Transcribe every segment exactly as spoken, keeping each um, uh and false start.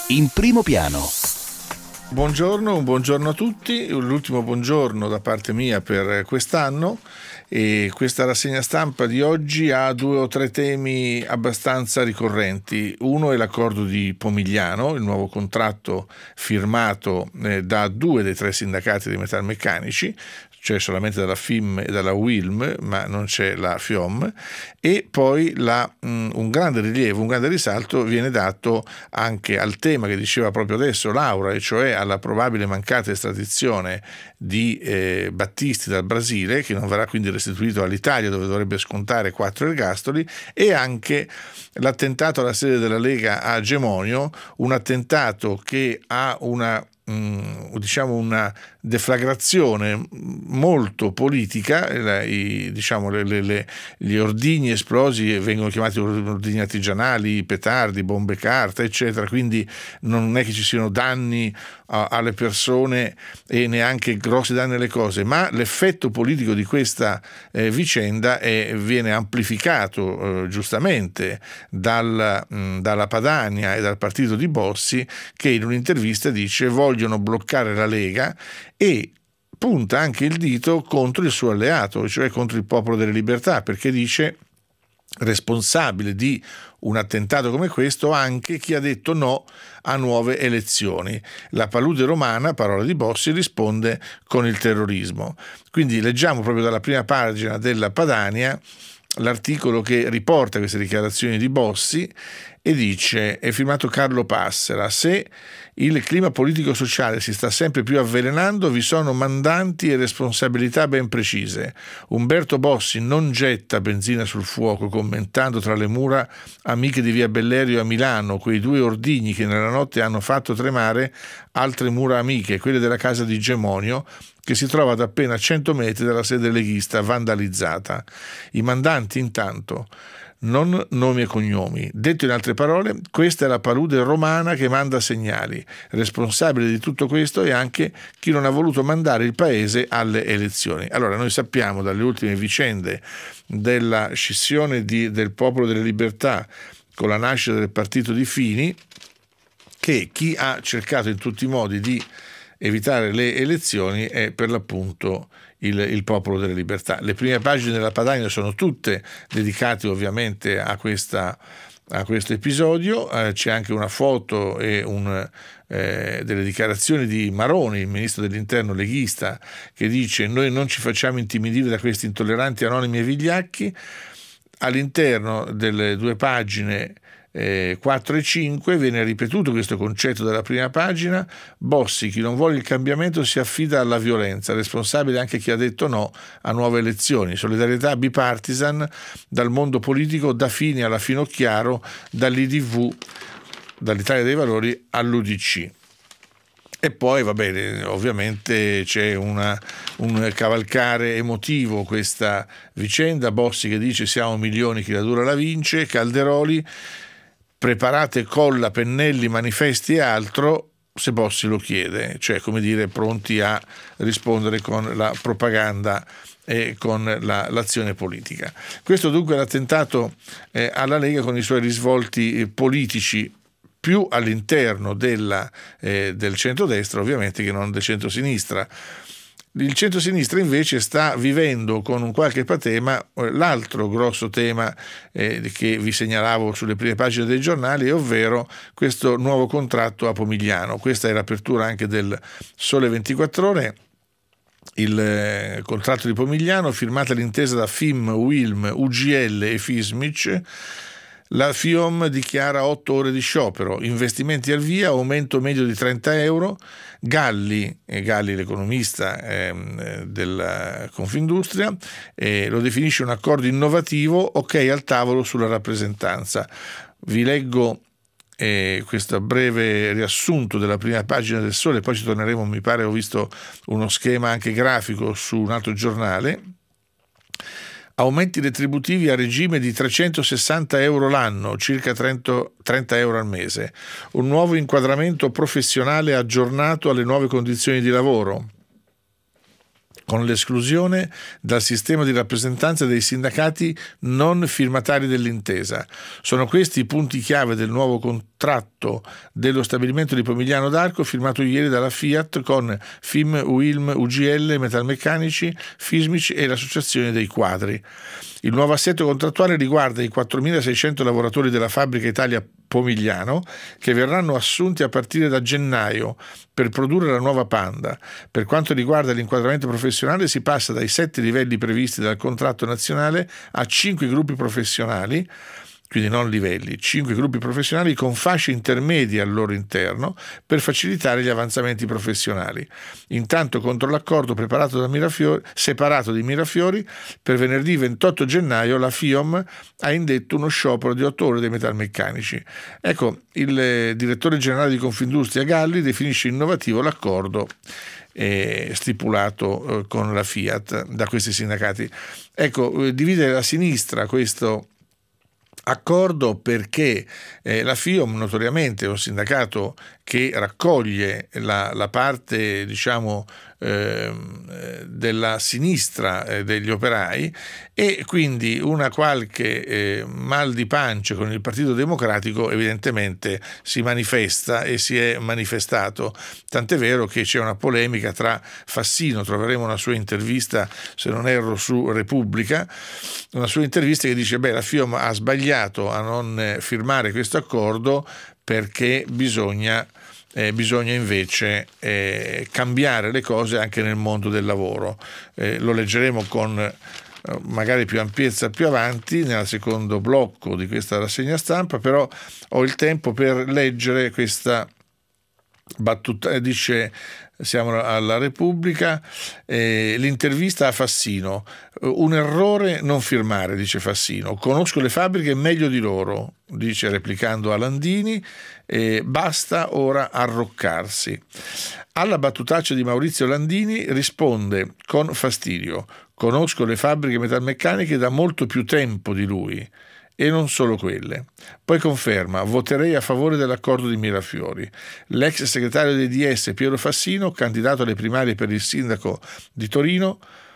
In primo piano. Buongiorno, un buongiorno a tutti, l'ultimo buongiorno da parte mia per quest'anno, e questa rassegna stampa di oggi ha due o tre temi abbastanza ricorrenti. Uno è l'accordo di Pomigliano, il nuovo contratto firmato eh, da due dei tre sindacati dei metalmeccanici, cioè solamente dalla F I M e dalla U I L M, ma non c'è la F I O M, e poi la, mh, un grande rilievo, un grande risalto viene dato anche al tema che diceva proprio adesso Laura, e cioè alla probabile mancata estradizione di eh, Battisti dal Brasile, che non verrà quindi restituito all'Italia, dove dovrebbe scontare quattro ergastoli, e anche l'attentato alla sede della Lega a Gemonio, un attentato che ha una diciamo una deflagrazione molto politica. I, diciamo le, le, le, gli ordigni esplosi vengono chiamati ordigni artigianali, petardi, bombe carta eccetera, quindi non è che ci siano danni a, alle persone e neanche grossi danni alle cose, ma l'effetto politico di questa eh, vicenda è, viene amplificato eh, giustamente dal, mh, dalla Padania e dal partito di Bossi, che in un'intervista dice vogliono bloccare la Lega, e punta anche il dito contro il suo alleato, cioè contro il Popolo delle Libertà, perché dice responsabile di un attentato come questo anche chi ha detto no a nuove elezioni. La palude romana, parola di Bossi, risponde con il terrorismo. Quindi leggiamo proprio dalla prima pagina della Padania l'articolo che riporta queste dichiarazioni di Bossi e dice, è firmato Carlo Passera: se il clima politico-sociale si sta sempre più avvelenando, vi sono mandanti e responsabilità ben precise. Umberto Bossi non getta benzina sul fuoco commentando tra le mura amiche di via Bellerio a Milano quei due ordigni che nella notte hanno fatto tremare altre mura amiche, quelle della casa di Gemonio, che si trova ad appena cento metri dalla sede leghista vandalizzata. I mandanti intanto non nomi e cognomi. Detto in altre parole, questa è la palude romana che manda segnali. Responsabile di tutto questo è anche chi non ha voluto mandare il paese alle elezioni. Allora, noi sappiamo dalle ultime vicende della scissione di, del Popolo delle Libertà con la nascita del partito di Fini, che chi ha cercato in tutti i modi di evitare le elezioni è per l'appunto il, il Popolo delle Libertà. Le prime pagine della Padania sono tutte dedicate ovviamente a questa a questo episodio. Eh, c'è anche una foto e un, eh, delle dichiarazioni di Maroni, il ministro dell'interno leghista, che dice: noi non ci facciamo intimidire da questi intolleranti, anonimi e vigliacchi. All'interno delle due pagine Eh, quattro e cinque viene ripetuto questo concetto della prima pagina. Bossi: chi non vuole il cambiamento si affida alla violenza, responsabile anche chi ha detto no a nuove elezioni. Solidarietà bipartisan dal mondo politico, da Fini alla Finocchiaro, dall'I D V, dall'Italia dei Valori all'U D C. E poi va bene, ovviamente c'è una, un cavalcare emotivo questa vicenda. Bossi che dice siamo milioni, chi la dura la vince. Calderoli: preparate colla, pennelli, manifesti e altro se Bossi lo chiede, cioè come dire pronti a rispondere con la propaganda e con la, l'azione politica. Questo dunque è l'attentato eh, alla Lega, con i suoi risvolti eh, politici più all'interno della, eh, del centrodestra ovviamente che non del centrosinistra. Il centrosinistra invece sta vivendo con un qualche patema l'altro grosso tema eh, che vi segnalavo sulle prime pagine dei giornali, ovvero questo nuovo contratto a Pomigliano. Questa è l'apertura anche del Sole ventiquattro Ore. Il eh, contratto di Pomigliano, firmata l'intesa da F I M, U I L M, U G L e FISMIC. La F I O M dichiara otto ore di sciopero, investimenti al via, aumento medio di trenta euro. Galli, eh, Galli l'economista eh, della Confindustria, eh, lo definisce un accordo innovativo, ok al tavolo sulla rappresentanza. Vi leggo eh, questo breve riassunto della prima pagina del Sole, poi ci torneremo, mi pare ho visto uno schema anche grafico su un altro giornale. Aumenti retributivi a regime di trecentosessanta euro l'anno, circa trenta euro al mese. Un nuovo inquadramento professionale aggiornato alle nuove condizioni di lavoro. con l'esclusione dal sistema di rappresentanza dei sindacati non firmatari dell'intesa. Sono questi i punti chiave del nuovo contratto dello stabilimento di Pomigliano d'Arco firmato ieri dalla Fiat con FIM, UILM, U G L, Metalmeccanici, Fismici e l'Associazione dei Quadri. Il nuovo assetto contrattuale riguarda i quattromilaseicento lavoratori della fabbrica Italia Pomigliano che verranno assunti a partire da gennaio per produrre la nuova Panda. Per quanto riguarda l'inquadramento professionale si passa dai sette livelli previsti dal contratto nazionale a cinque gruppi professionali, quindi non livelli, cinque gruppi professionali con fasce intermedie al loro interno per facilitare gli avanzamenti professionali. Intanto, contro l'accordo preparato da Mirafiori, separato di Mirafiori, per venerdì ventotto gennaio la FIOM ha indetto uno sciopero di otto ore dei metalmeccanici. Ecco, il direttore generale di Confindustria Galli definisce innovativo l'accordo eh, stipulato eh, con la Fiat da questi sindacati. Ecco, eh, divide la sinistra questo accordo perché eh, la FIOM notoriamente è un sindacato che raccoglie la, la parte, diciamo, eh, della sinistra eh, degli operai, e quindi una qualche eh, mal di pancia con il Partito Democratico evidentemente si manifesta e si è manifestato, tant'è vero che c'è una polemica tra Fassino, troveremo una sua intervista se non erro su Repubblica, una sua intervista che dice beh la FIOM ha sbagliato a non firmare questo accordo perché bisogna Eh, bisogna invece eh, cambiare le cose anche nel mondo del lavoro. Eh, lo leggeremo con eh, magari più ampiezza più avanti nel secondo blocco di questa rassegna stampa, però ho il tempo per leggere questa battuta. Eh, dice, siamo alla Repubblica, eh, l'intervista a Fassino, un errore non firmare, dice Fassino, conosco le fabbriche meglio di loro, dice replicando a Landini, eh, basta ora arroccarsi. Alla battutaccia di Maurizio Landini risponde con fastidio, conosco le fabbriche metalmeccaniche da molto più tempo di lui e non solo quelle. Poi conferma, voterei a favore dell'accordo di Mirafiori. L'ex segretario dei D S Piero Fassino, candidato alle primarie per il sindaco di Torino,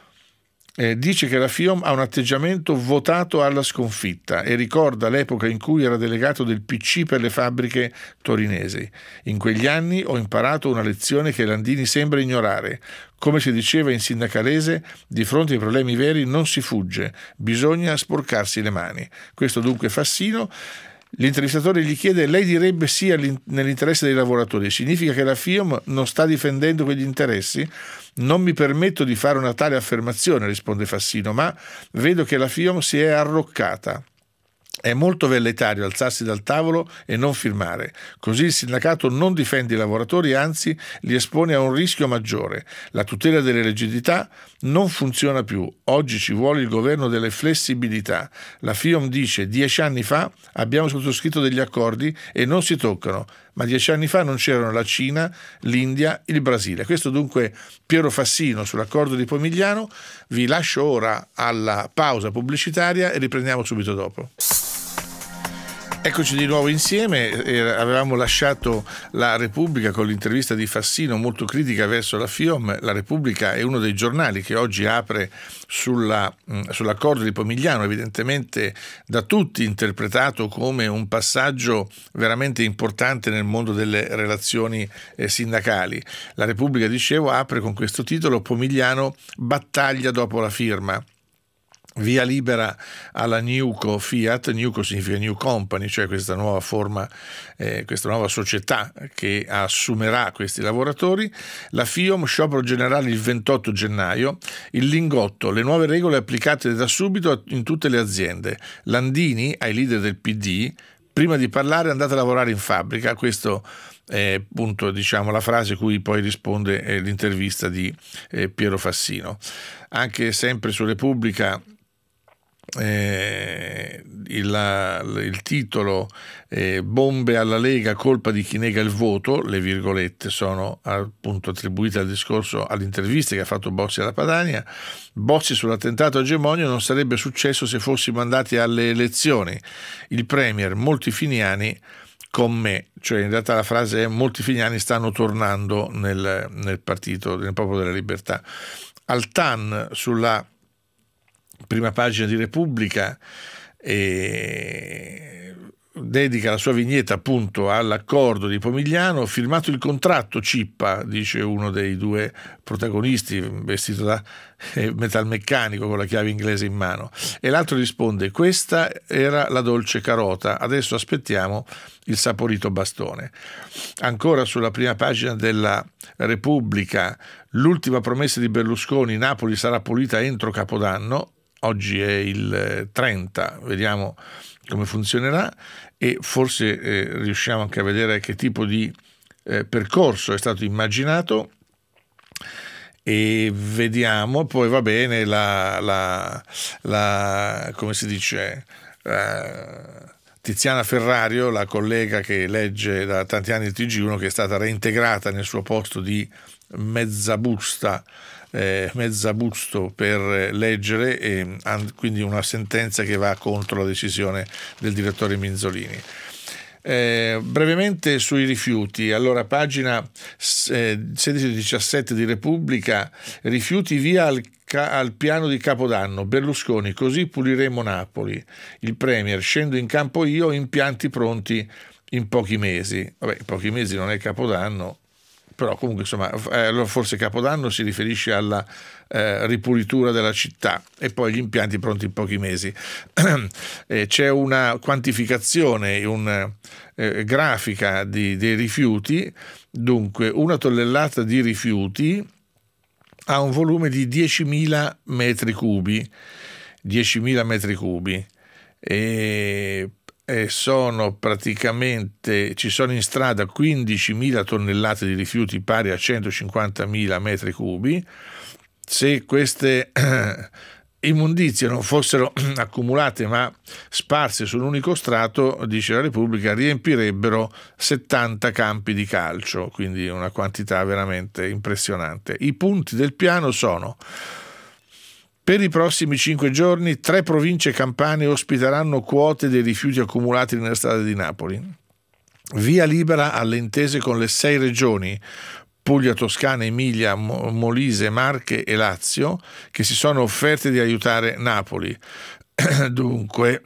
Eh, dice che la FIOM ha un atteggiamento votato alla sconfitta e ricorda l'epoca in cui era delegato del P C per le fabbriche torinesi. In quegli anni ho imparato una lezione che Landini sembra ignorare. Come si diceva in sindacalese, di fronte ai problemi veri non si fugge, bisogna sporcarsi le mani. Questo dunque Fassino. L'intervistatore gli chiede, lei direbbe sì nell'interesse dei lavoratori, significa che la FIOM non sta difendendo quegli interessi? Non mi permetto di fare una tale affermazione, risponde Fassino, ma vedo che la FIOM si è arroccata. È molto velleitario alzarsi dal tavolo e non firmare. Così il sindacato non difende i lavoratori, anzi li espone a un rischio maggiore. La tutela delle rigidità non funziona più. Oggi ci vuole il governo delle flessibilità. La FIOM dice dieci anni fa abbiamo sottoscritto degli accordi e non si toccano, ma dieci anni fa non c'erano la Cina, l'India, il Brasile. Questo dunque Piero Fassino sull'accordo di Pomigliano. Vi lascio ora alla pausa pubblicitaria e riprendiamo subito dopo. Eccoci di nuovo insieme. Avevamo lasciato la Repubblica con l'intervista di Fassino molto critica verso la FIOM. La Repubblica è uno dei giornali che oggi apre sulla, sull'accordo di Pomigliano, evidentemente da tutti interpretato come un passaggio veramente importante nel mondo delle relazioni sindacali. La Repubblica, dicevo, apre con questo titolo: Pomigliano battaglia dopo la firma. Via libera alla Newco Fiat. Newco significa New Company, cioè questa nuova forma, eh, questa nuova società che assumerà questi lavoratori. La FIOM, sciopero generale il ventotto gennaio. Il lingotto, le nuove regole applicate da subito in tutte le aziende. Landini, ai leader del P D, prima di parlare andate a lavorare in fabbrica. Questo è appunto, diciamo, la frase cui poi risponde eh, l'intervista di eh, Piero Fassino. Anche sempre su Repubblica Eh, il, il titolo eh, bombe alla Lega, colpa di chi nega il voto, le virgolette sono appunto attribuite al discorso, all'intervista che ha fatto Bossi alla Padania. Bossi sull'attentato a Gemonio: non sarebbe successo se fossimo andati alle elezioni. Il premier, molti finiani con me, cioè in realtà la frase è molti finiani stanno tornando nel, nel partito, nel Popolo della Libertà. Altan sulla prima pagina di Repubblica e dedica la sua vignetta appunto all'accordo di Pomigliano. Firmato il contratto, cippa, dice uno dei due protagonisti vestito da metalmeccanico con la chiave inglese in mano, e l'altro risponde: questa era la dolce carota, adesso aspettiamo il saporito bastone. Ancora sulla prima pagina della Repubblica, l'ultima promessa di Berlusconi: Napoli sarà pulita entro Capodanno. Oggi è il trenta, vediamo come funzionerà e forse eh, riusciamo anche a vedere che tipo di eh, percorso è stato immaginato, e vediamo poi, va bene, la, la, la come si dice, eh, Tiziana Ferrario, la collega che legge da tanti anni il T G uno, che è stata reintegrata nel suo posto di mezzabusta Eh, mezzabusto per leggere, e quindi una sentenza che va contro la decisione del direttore Minzolini. Eh, brevemente sui rifiuti, allora pagina eh, sedici diciassette di Repubblica: rifiuti via al, ca- al piano di Capodanno, Berlusconi, così puliremo Napoli, il premier, scendo in campo io, impianti pronti in pochi mesi. Vabbè, in pochi mesi non è Capodanno, però comunque insomma eh, forse Capodanno si riferisce alla eh, ripulitura della città, e poi gli impianti pronti in pochi mesi. eh, c'è una quantificazione, una eh, grafica di, dei rifiuti. Dunque, una tonnellata di rifiuti ha un volume di diecimila metri cubi, diecimila metri cubi, e E sono praticamente, ci sono in strada quindicimila tonnellate di rifiuti pari a centocinquantamila metri cubi. Se queste eh, immondizie non fossero accumulate ma sparse su un unico strato, dice la Repubblica, riempirebbero settanta campi di calcio, quindi una quantità veramente impressionante. I punti del piano sono: per i prossimi cinque giorni tre province campane ospiteranno quote dei rifiuti accumulati nelle strade di Napoli. Via libera alle intese con le sei regioni, Puglia, Toscana, Emilia, Molise, Marche e Lazio, che si sono offerte di aiutare Napoli. Dunque,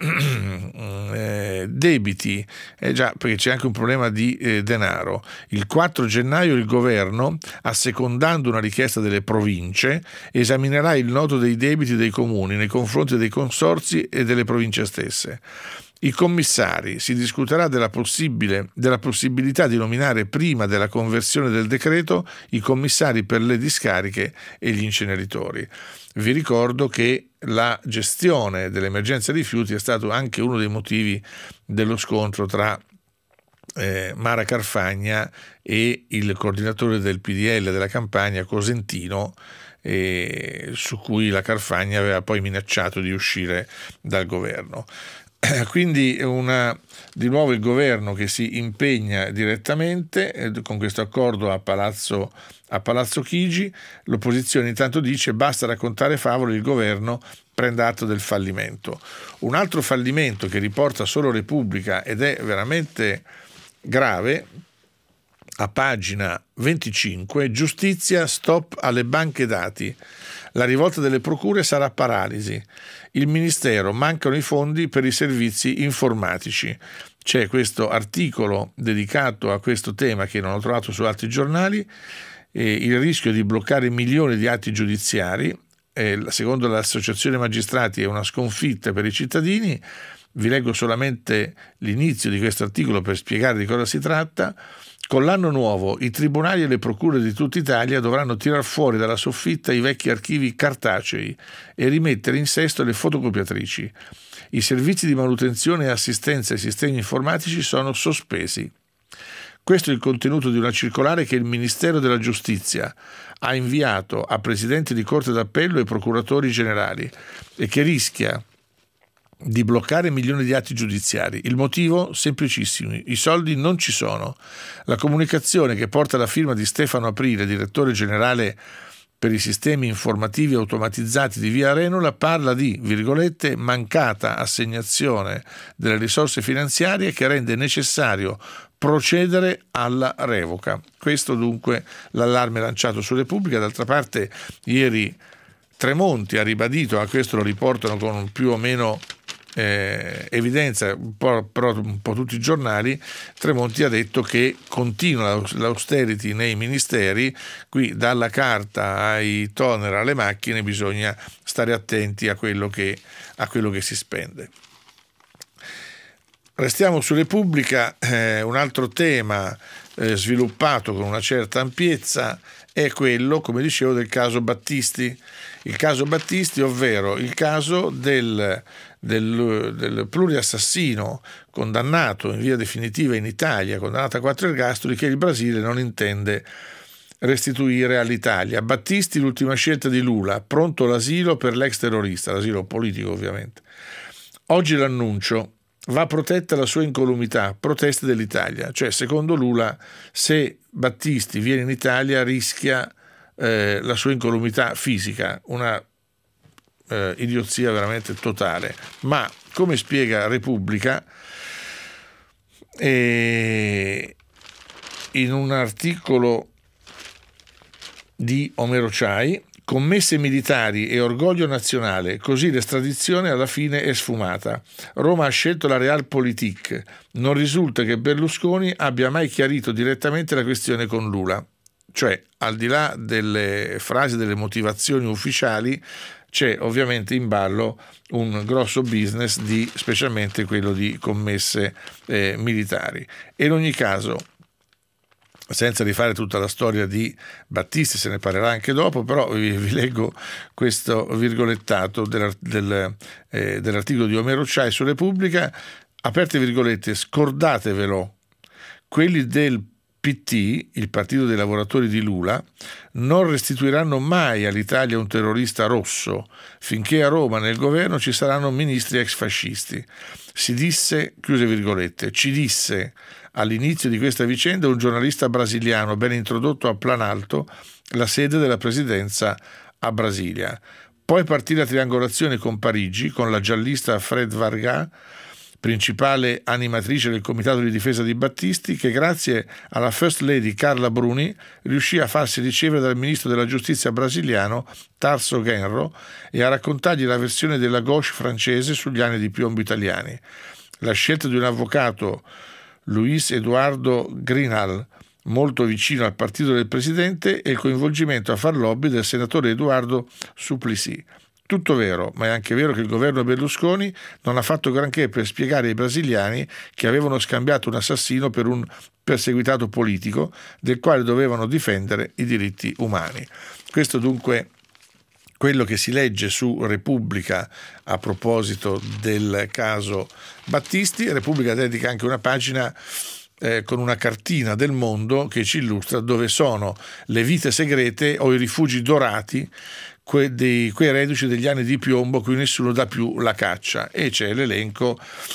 eh, debiti, eh già, perché c'è anche un problema di eh, denaro. Il quattro gennaio il governo, assecondando una richiesta delle province, esaminerà il nodo dei debiti dei comuni nei confronti dei consorzi e delle province stesse. I commissari, si discuterà della, possibile, della possibilità di nominare prima della conversione del decreto i commissari per le discariche e gli inceneritori. Vi ricordo che la gestione dell'emergenza rifiuti è stato anche uno dei motivi dello scontro tra eh, Mara Carfagna e il coordinatore del P D L della Campania, Cosentino, eh, su cui la Carfagna aveva poi minacciato di uscire dal governo. Quindi una, di nuovo il governo che si impegna direttamente eh, con questo accordo a Palazzo, a Palazzo Chigi. L'opposizione intanto dice: basta raccontare favole, il governo prenda atto del fallimento. Un altro fallimento che riporta solo Repubblica ed è veramente grave, a pagina venticinque: giustizia, stop alle banche dati, la rivolta delle procure sarà paralisi, il ministero, mancano i fondi per i servizi informatici. C'è questo articolo dedicato a questo tema che non ho trovato su altri giornali, eh, il rischio di bloccare milioni di atti giudiziari, eh, secondo l'associazione magistrati è una sconfitta per i cittadini. Vi leggo solamente l'inizio di questo articolo per spiegare di cosa si tratta. Con l'anno nuovo i tribunali e le procure di tutta Italia dovranno tirar fuori dalla soffitta i vecchi archivi cartacei e rimettere in sesto le fotocopiatrici. I servizi di manutenzione e assistenza ai sistemi informatici sono sospesi. Questo è il contenuto di una circolare che il Ministero della Giustizia ha inviato a presidenti di Corte d'Appello e procuratori generali e che rischia di bloccare milioni di atti giudiziari. Il motivo? Semplicissimo: i soldi non ci sono. La comunicazione che porta la firma di Stefano Aprile, direttore generale per i sistemi informativi automatizzati di Via Arenula, parla di, virgolette, mancata assegnazione delle risorse finanziarie che rende necessario procedere alla revoca. Questo dunque l'allarme lanciato su Repubblica. D'altra parte ieri Tremonti ha ribadito, a questo lo riportano con più o meno eh, evidenza, un po', però un po' tutti i giornali. Tremonti ha detto che continua l'austerity nei ministeri, qui dalla carta ai toner alle macchine bisogna stare attenti a quello che, a quello che si spende. Restiamo su Repubblica, eh, un altro tema eh, sviluppato con una certa ampiezza è quello, come dicevo, del caso Battisti. Il caso Battisti, ovvero il caso del, del, del pluriassassino condannato in via definitiva in Italia, condannato a quattro ergastoli, che il Brasile non intende restituire all'Italia. Battisti, l'ultima scelta di Lula, pronto l'asilo per l'ex terrorista, l'asilo politico ovviamente. Oggi l'annuncio: va protetta la sua incolumità, proteste dell'Italia. Cioè, secondo Lula, se Battisti viene in Italia rischia eh, la sua incolumità fisica, una eh, idiozia veramente totale. Ma, come spiega Repubblica, eh, in un articolo di Omero Ciai, commesse militari e orgoglio nazionale, così l'estradizione alla fine è sfumata. Roma ha scelto la Realpolitik. Non risulta che Berlusconi abbia mai chiarito direttamente la questione con Lula. Cioè, al di là delle frasi, delle motivazioni ufficiali, c'è ovviamente in ballo un grosso business, di, specialmente quello di commesse eh, militari. E in ogni caso, senza rifare tutta la storia di Battisti, se ne parlerà anche dopo, però vi, vi leggo questo virgolettato del, del, eh, dell'articolo di Omero Ciai su Repubblica, aperte virgolette: scordatevelo, quelli del P T, il Partito dei Lavoratori di Lula, non restituiranno mai all'Italia un terrorista rosso finché a Roma nel governo ci saranno ministri ex fascisti. Si disse, chiuse virgolette, ci disse all'inizio di questa vicenda un giornalista brasiliano ben introdotto a Planalto, la sede della presidenza a Brasilia. Poi partì la triangolazione con Parigi, con la giallista Fred Vargas, principale animatrice del comitato di difesa di Battisti, che grazie alla First Lady Carla Bruni riuscì a farsi ricevere dal ministro della giustizia brasiliano Tarso Genro e a raccontargli la versione della gauche francese sugli anni di piombo italiani. La scelta di un avvocato, Luis Eduardo Grinal, molto vicino al partito del presidente, e il coinvolgimento a far lobby del senatore Eduardo Suplicy. Tutto vero, ma è anche vero che il governo Berlusconi non ha fatto granché per spiegare ai brasiliani che avevano scambiato un assassino per un perseguitato politico del quale dovevano difendere i diritti umani. Questo dunque quello che si legge su Repubblica a proposito del caso Battisti. Repubblica dedica anche una pagina eh, con una cartina del mondo che ci illustra dove sono le vite segrete o i rifugi dorati que, dei, quei reduci degli anni di piombo a cui nessuno dà più la caccia, e c'è l'elenco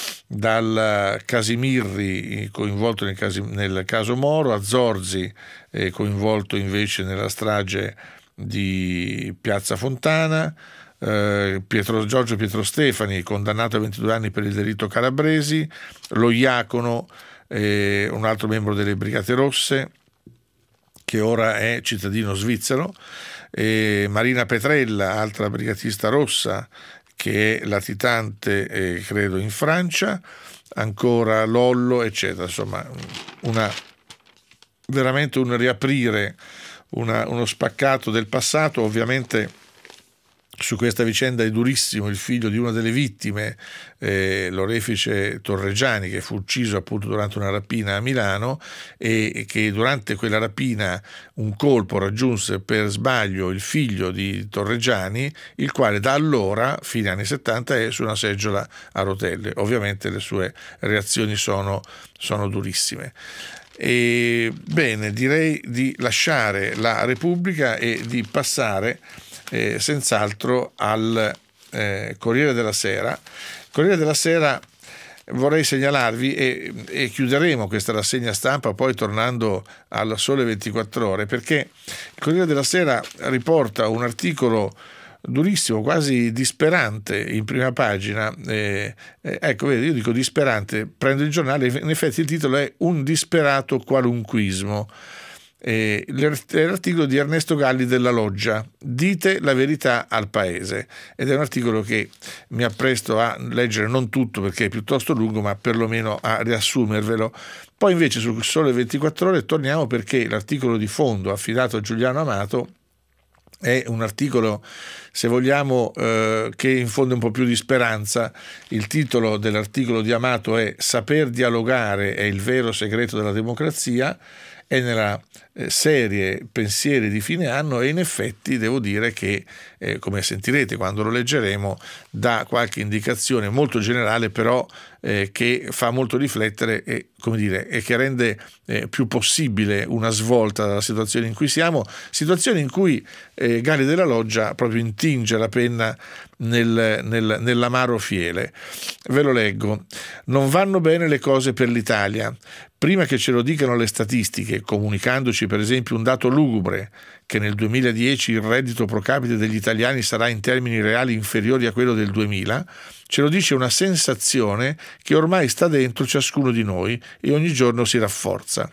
dal Casimirri coinvolto nel, casi, nel caso Moro, a Zorzi eh, coinvolto invece nella strage di Piazza Fontana, eh, Pietro, Giorgio Pietro Stefani condannato a ventidue anni per il delitto Calabresi, lo Iacono, eh, un altro membro delle Brigate Rosse che ora è cittadino svizzero, e Marina Petrella, altra brigatista rossa che è latitante eh, credo in Francia, ancora Lollo eccetera. Insomma, una, veramente un riaprire, Una, uno spaccato del passato. Ovviamente su questa vicenda è durissimo il figlio di una delle vittime, eh, l'orefice Torregiani, che fu ucciso appunto durante una rapina a Milano, e, e che durante quella rapina un colpo raggiunse per sbaglio il figlio di Torregiani, il quale da allora, fine anni settanta, è su una seggiola a rotelle. Ovviamente le sue reazioni sono, sono durissime. E, bene, direi di lasciare la Repubblica e di passare eh, senz'altro al eh, Corriere della Sera. Corriere della Sera, vorrei segnalarvi, e, e chiuderemo questa rassegna stampa poi tornando al Sole ventiquattro Ore, perché il Corriere della Sera riporta un articolo durissimo, quasi disperante, in prima pagina. Eh, eh, ecco, vedi, io dico disperante, prendo il giornale, in effetti il titolo è Un disperato qualunquismo. eh, l'articolo di Ernesto Galli della Loggia, Dite la verità al paese, ed è un articolo che mi appresto a leggere, non tutto perché è piuttosto lungo, ma perlomeno a riassumervelo. Poi invece sul Sole ventiquattro Ore torniamo, perché l'articolo di fondo affidato a Giuliano Amato è un articolo, se vogliamo, eh, che infonde un po' più di speranza. Il titolo dell'articolo di Amato è Saper dialogare è il vero segreto della democrazia, è nella eh, serie Pensieri di fine anno, e in effetti devo dire che, eh, come sentirete quando lo leggeremo, dà qualche indicazione molto generale, però eh, che fa molto riflettere e, come dire, e che rende eh, più possibile una svolta dalla situazione in cui siamo, situazione in cui eh, Galli della Loggia proprio intinge la penna nel, nel, nell'amaro fiele. Ve lo leggo. Non vanno bene le cose per l'Italia. Prima che ce lo dicano le statistiche, comunicandoci per esempio un dato lugubre, che nel duemiladieci il reddito pro capite degli italiani sarà in termini reali inferiore a quello del duemila, ce lo dice una sensazione che ormai sta dentro ciascuno di noi e ogni giorno si rafforza.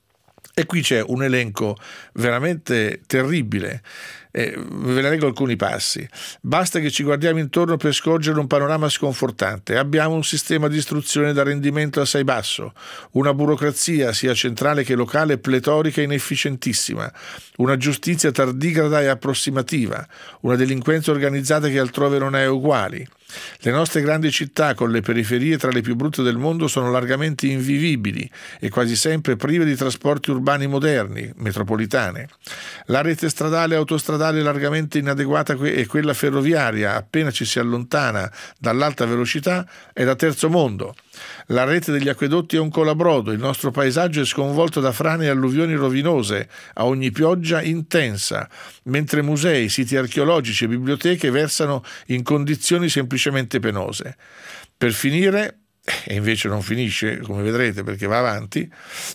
E qui c'è un elenco veramente terribile. Eh, ve ne leggo alcuni passi. Basta che ci guardiamo intorno per scorgere un panorama sconfortante. Abbiamo un sistema di istruzione da rendimento assai basso, una burocrazia sia centrale che locale pletorica e inefficientissima, una giustizia tardigrada e approssimativa, una delinquenza organizzata che altrove non è uguali. Le nostre grandi città, con le periferie tra le più brutte del mondo, sono largamente invivibili e quasi sempre prive di trasporti urbani moderni, metropolitane. La rete stradale e autostradale è largamente inadeguata e quella ferroviaria, appena ci si allontana dall'alta velocità, è da terzo mondo. La rete degli acquedotti è un colabrodo, il nostro paesaggio è sconvolto da frane e alluvioni rovinose a ogni pioggia intensa, mentre musei, siti archeologici e biblioteche versano in condizioni semplicemente penose. Per finire, e invece non finisce, come vedrete perché va avanti,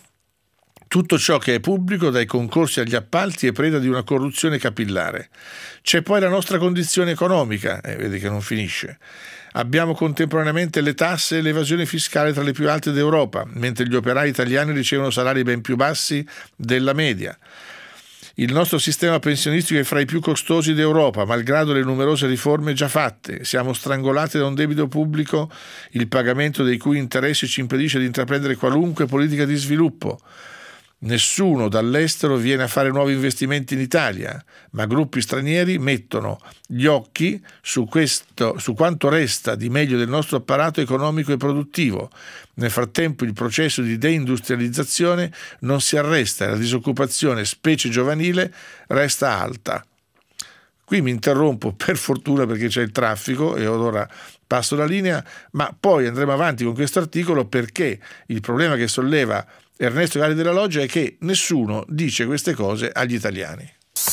tutto ciò che è pubblico, dai concorsi agli appalti, è preda di una corruzione capillare. C'è poi la nostra condizione economica, e eh, vedi che non finisce. Abbiamo contemporaneamente le tasse e l'evasione fiscale tra le più alte d'Europa, mentre gli operai italiani ricevono salari ben più bassi della media. Il nostro sistema pensionistico è fra i più costosi d'Europa, malgrado le numerose riforme già fatte. Siamo strangolati da un debito pubblico, il pagamento dei cui interessi ci impedisce di intraprendere qualunque politica di sviluppo. Nessuno dall'estero viene a fare nuovi investimenti in Italia, ma gruppi stranieri mettono gli occhi su, questo, su quanto resta di meglio del nostro apparato economico e produttivo. Nel frattempo il processo di deindustrializzazione non si arresta e la disoccupazione, specie giovanile, resta alta. Qui mi interrompo per fortuna perché c'è il traffico e ora passo la linea, ma poi andremo avanti con questo articolo, perché il problema che solleva Ernesto Galli della Loggia è che nessuno dice queste cose agli italiani.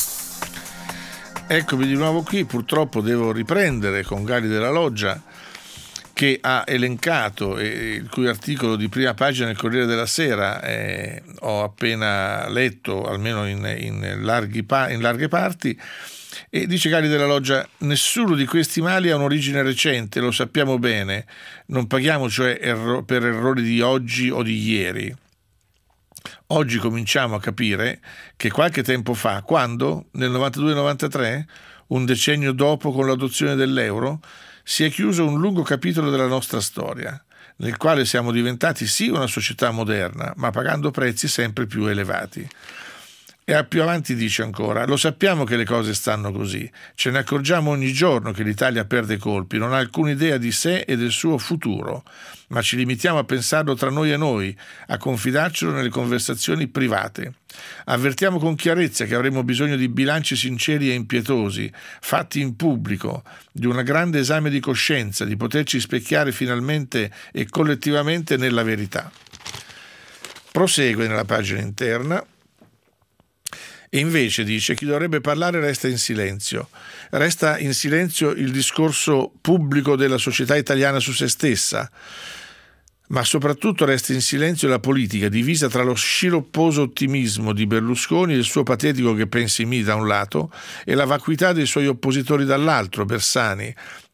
Eccomi di nuovo qui, purtroppo devo riprendere con Galli della Loggia, che ha elencato e il cui articolo di prima pagina del Corriere della Sera eh, ho appena letto, almeno in, in, larghi pa- in larghe parti. E dice Galli della Loggia: nessuno di questi mali ha un'origine recente, lo sappiamo bene, non paghiamo cioè erro- per errori di oggi o di ieri. Oggi cominciamo a capire che qualche tempo fa, quando, nel novantadue novantatré, un decennio dopo con l'adozione dell'euro, si è chiuso un lungo capitolo della nostra storia, nel quale siamo diventati sì una società moderna, ma pagando prezzi sempre più elevati. E più avanti dice ancora: lo sappiamo che le cose stanno così, ce ne accorgiamo ogni giorno che l'Italia perde colpi, non ha alcuna idea di sé e del suo futuro, ma ci limitiamo a pensarlo tra noi e noi, a confidarcelo nelle conversazioni private. Avvertiamo con chiarezza che avremo bisogno di bilanci sinceri e impietosi, fatti in pubblico, di un grande esame di coscienza, di poterci specchiare finalmente e collettivamente nella verità. Prosegue nella pagina interna. E invece dice: chi dovrebbe parlare resta in silenzio. Resta in silenzio il discorso pubblico della società italiana su se stessa, ma soprattutto resta in silenzio la politica, divisa tra lo sciropposo ottimismo di Berlusconi e il suo patetico che pensi mi da un lato e la vacuità dei suoi oppositori dall'altro, Bersani,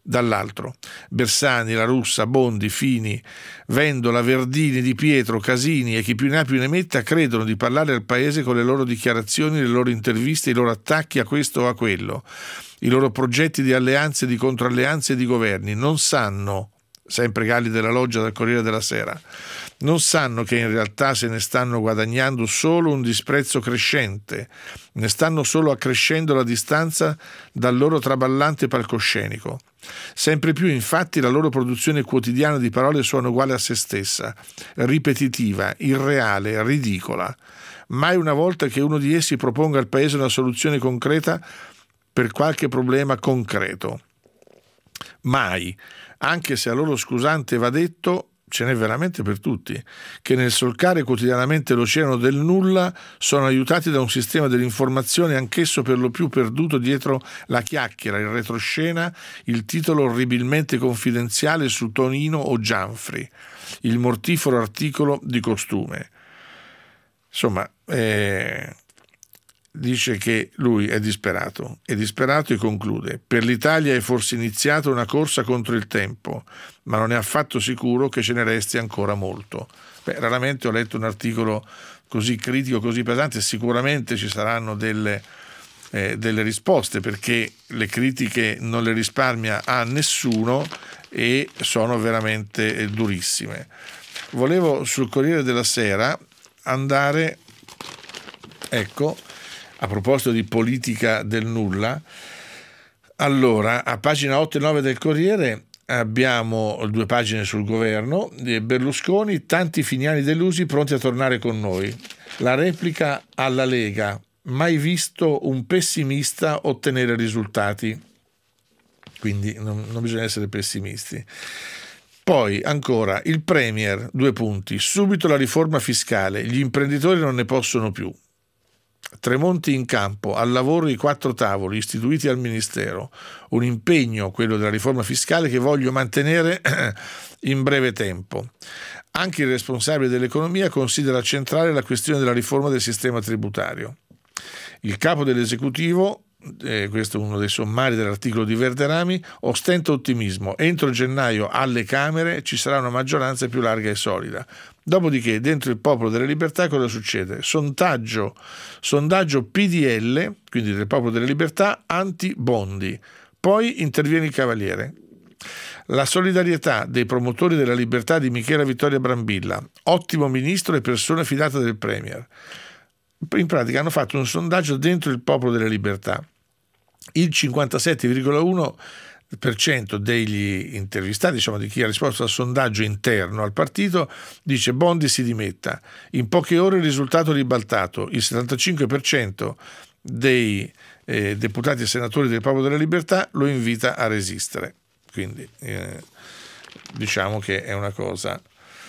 dall'altro. Bersani, La Russa, Bondi, Fini, Vendola, Verdini, Di Pietro, Casini e chi più ne ha più ne metta credono di parlare al paese con le loro dichiarazioni, le loro interviste, i loro attacchi a questo o a quello, i loro progetti di alleanze, di controalleanze e di governi. Non sanno, sempre Galli della Loggia del Corriere della Sera, non sanno che in realtà se ne stanno guadagnando solo un disprezzo crescente, ne stanno solo accrescendo la distanza dal loro traballante palcoscenico. Sempre più infatti la loro produzione quotidiana di parole suona uguale a se stessa, ripetitiva, irreale, ridicola. Mai una volta che uno di essi proponga al paese una soluzione concreta per qualche problema concreto. Mai, anche se a loro scusante va detto, ce n'è veramente per tutti, che nel solcare quotidianamente l'oceano del nulla sono aiutati da un sistema dell'informazione anch'esso per lo più perduto dietro la chiacchiera, il retroscena, il titolo orribilmente confidenziale su Tonino o Gianfri, il mortifero articolo di costume. Insomma, eh, dice che lui è disperato, è disperato e conclude: per l'Italia è forse iniziata una corsa contro il tempo, ma non è affatto sicuro che ce ne resti ancora molto. Beh, raramente ho letto un articolo così critico, così pesante. Sicuramente ci saranno delle, eh, delle risposte, perché le critiche non le risparmia a nessuno e sono veramente eh, durissime. Volevo sul Corriere della Sera andare, ecco, a proposito di politica del nulla, allora a pagina otto e nove del Corriere abbiamo due pagine sul governo. Berlusconi, tanti finiani delusi pronti a tornare con noi. La replica alla Lega: mai visto un pessimista ottenere risultati. Quindi non, non bisogna essere pessimisti. Poi ancora il Premier, due punti, subito la riforma fiscale, gli imprenditori non ne possono più. Tremonti in campo, al lavoro i quattro tavoli istituiti al Ministero, un impegno, quello della riforma fiscale, che voglio mantenere in breve tempo. Anche il responsabile dell'economia considera centrale la questione della riforma del sistema tributario. Il capo dell'esecutivo, eh, questo è uno dei sommari dell'articolo di Verderami, ostenta ottimismo: entro gennaio alle Camere ci sarà una maggioranza più larga e solida. Dopodiché dentro il Popolo delle Libertà cosa succede? Sondaggio, sondaggio P D L, quindi del Popolo delle Libertà, anti-Bondi. Poi interviene il Cavaliere. La solidarietà dei promotori della libertà di Michela Vittoria Brambilla, ottimo ministro e persona fidata del Premier. In pratica hanno fatto un sondaggio dentro il Popolo delle Libertà. Il cinquantasette virgola uno per cento degli intervistati, diciamo di chi ha risposto al sondaggio interno al partito, dice Bondi si dimetta. In poche ore il risultato ribaltato: il settantacinque per cento dei eh, deputati e senatori del Popolo della Libertà lo invita a resistere. Quindi eh, diciamo che è una cosa.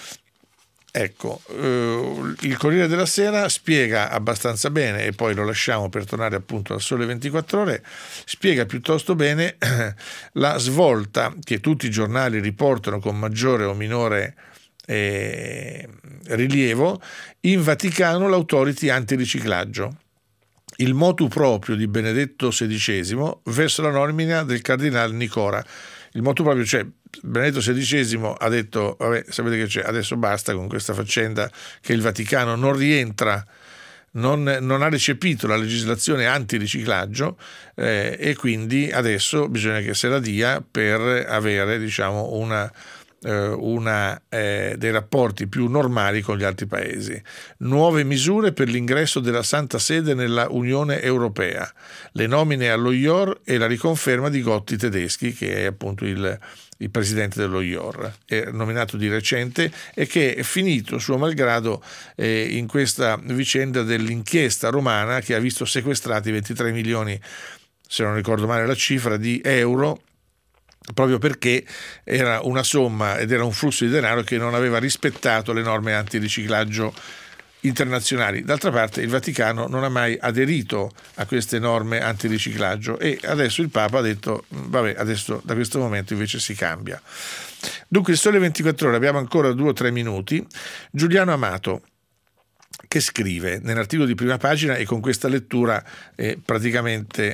Ecco, eh, il Corriere della Sera spiega abbastanza bene, e poi lo lasciamo per tornare appunto al Sole ventiquattro Ore, spiega piuttosto bene eh, la svolta che tutti i giornali riportano con maggiore o minore eh, rilievo. In Vaticano l'autority antiriciclaggio, il motu proprio di Benedetto sedicesimo verso la nomina del cardinale Nicora. Il motu proprio, cioè Benedetto sedicesimo ha detto vabbè, sapete che c'è, adesso basta con questa faccenda che il Vaticano non rientra, non, non ha recepito la legislazione antiriciclaggio eh, e quindi adesso bisogna che se la dia per avere, diciamo, una una, eh, dei rapporti più normali con gli altri paesi. Nuove misure per l'ingresso della Santa Sede nella Unione Europea, le nomine allo I O R e la riconferma di Gotti Tedeschi, che è appunto il, il presidente dello I O R, è nominato di recente e che è finito suo malgrado eh, in questa vicenda dell'inchiesta romana che ha visto sequestrati ventitré milioni, se non ricordo male la cifra, di euro, proprio perché era una somma ed era un flusso di denaro che non aveva rispettato le norme antiriciclaggio internazionali. D'altra parte il Vaticano non ha mai aderito a queste norme antiriciclaggio e adesso il Papa ha detto vabbè, adesso da questo momento invece si cambia. Dunque il Sole ventiquattro Ore, abbiamo ancora due o tre minuti. Giuliano Amato, che scrive nell'articolo di prima pagina, e con questa lettura eh, praticamente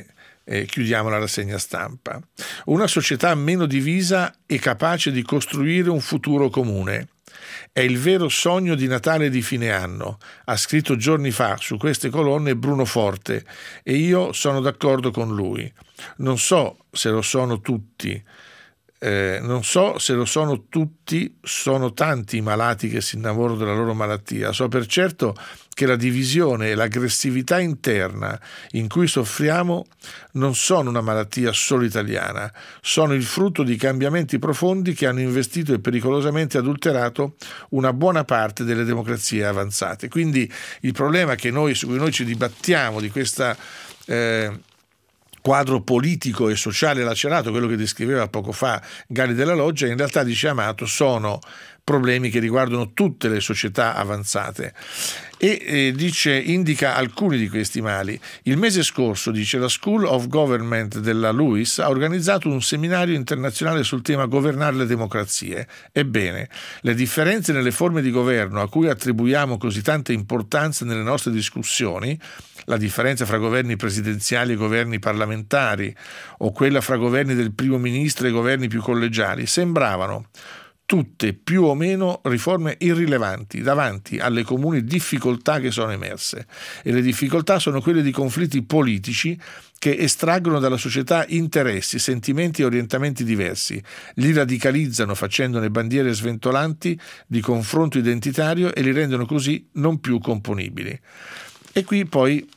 eh, chiudiamo la rassegna stampa. Una società meno divisa e capace di costruire un futuro comune. È il vero sogno di Natale e di fine anno, ha scritto giorni fa su queste colonne Bruno Forte, e io sono d'accordo con lui. Non so se lo sono tutti, eh, non so se lo sono tutti, sono tanti i malati che si innamorano della loro malattia. So per certo che la divisione e l'aggressività interna in cui soffriamo non sono una malattia solo italiana, sono il frutto di cambiamenti profondi che hanno investito e pericolosamente adulterato una buona parte delle democrazie avanzate. Quindi il problema che noi, su cui noi ci dibattiamo di questa eh, quadro politico e sociale lacerato, quello che descriveva poco fa Gali della Loggia, in realtà, dice Amato, sono problemi che riguardano tutte le società avanzate e eh, dice, indica alcuni di questi mali. Il mese scorso, dice, la School of Government della Lewis ha organizzato un seminario internazionale sul tema governare le democrazie. Ebbene, le differenze nelle forme di governo a cui attribuiamo così tanta importanza nelle nostre discussioni, la differenza fra governi presidenziali e governi parlamentari o quella fra governi del primo ministro e governi più collegiali, sembravano tutte più o meno riforme irrilevanti davanti alle comuni difficoltà che sono emerse. E le difficoltà sono quelle di conflitti politici che estraggono dalla società interessi, sentimenti e orientamenti diversi, li radicalizzano facendone bandiere sventolanti di confronto identitario e li rendono così non più componibili. E qui poi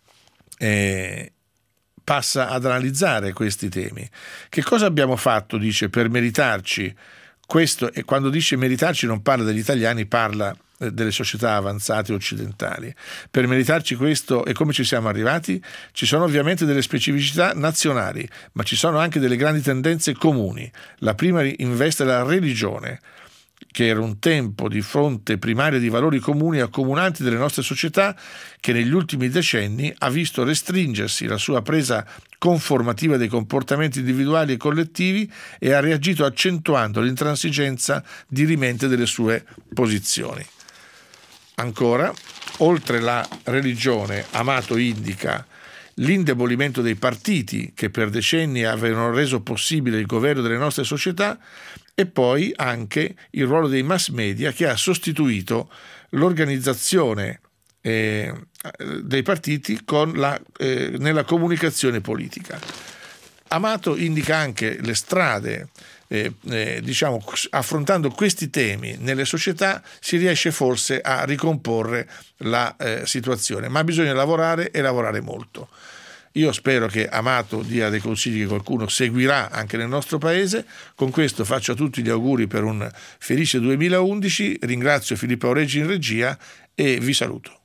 eh, passa ad analizzare questi temi. Che cosa abbiamo fatto, dice, per meritarci questo? E quando dice meritarci non parla degli italiani, parla delle società avanzate occidentali. Per meritarci questo e come ci siamo arrivati? Ci sono ovviamente delle specificità nazionali, ma ci sono anche delle grandi tendenze comuni. La prima investe la religione, che era un tempo di fronte primaria di valori comuni e accomunanti delle nostre società, che negli ultimi decenni ha visto restringersi la sua presa conformativa dei comportamenti individuali e collettivi e ha reagito accentuando l'intransigenza dirimente delle sue posizioni. Ancora, oltre la religione, Amato indica l'indebolimento dei partiti che per decenni avevano reso possibile il governo delle nostre società, e poi anche il ruolo dei mass media che ha sostituito l'organizzazione eh, dei partiti con la, eh, nella comunicazione politica. Amato indica anche le strade, eh, eh, diciamo, affrontando questi temi nelle società si riesce forse a ricomporre la eh, situazione, ma bisogna lavorare e lavorare molto. Io spero che Amato dia dei consigli che qualcuno seguirà anche nel nostro paese. Con questo faccio a tutti gli auguri per un felice duemilaundici, ringrazio Filippo Aureggi in regia e vi saluto.